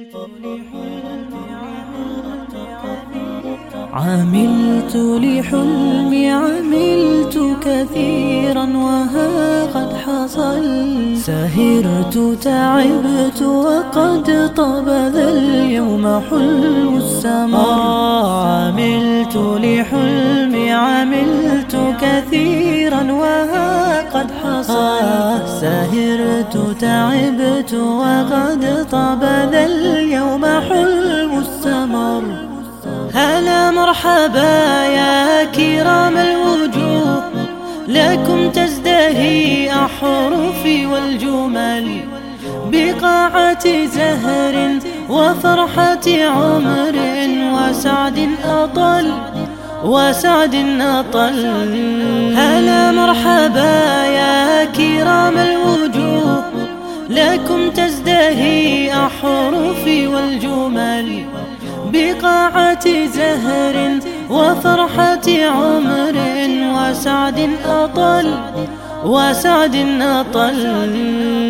عملت لحلمي عملت كثيرا وها قد حصل، سهرت تعبت وقد طاب ذا اليوم حلم السمر. عملت لحلمي عملت كثيرا وها قد حصل، سهرت تعبت وقد طاب ذا اليوم حلم السمر. هلا مرحبا يا كرام الوجوه، لكم تزدهي أحرفي والجمل، بقاعة زهر وفرحة عمر وسعد أطل. هلا مرحبا يا كرام الوجوه، لكم تزدهي أحرفي والجمل، بقاعة زهر وفرحة عمر وسعد أطل.